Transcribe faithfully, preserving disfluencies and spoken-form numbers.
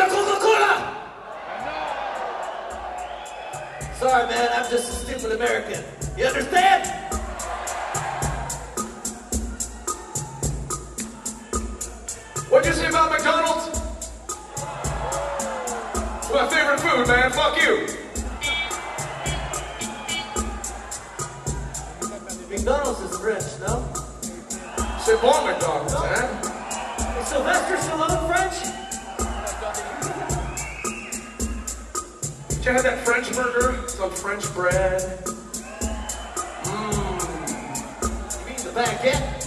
la Coca-Cola! Sorry, man, I'm just a stupid American. You understand? What'd you say about McDonald's? It's my favorite food, man. Fuck you. McDonald's is French, no? C'est bon, McDonald's, no. man. Is Sylvester Stallone French? Did you have that French burger? Some French bread. Mmm. You mean the baguette?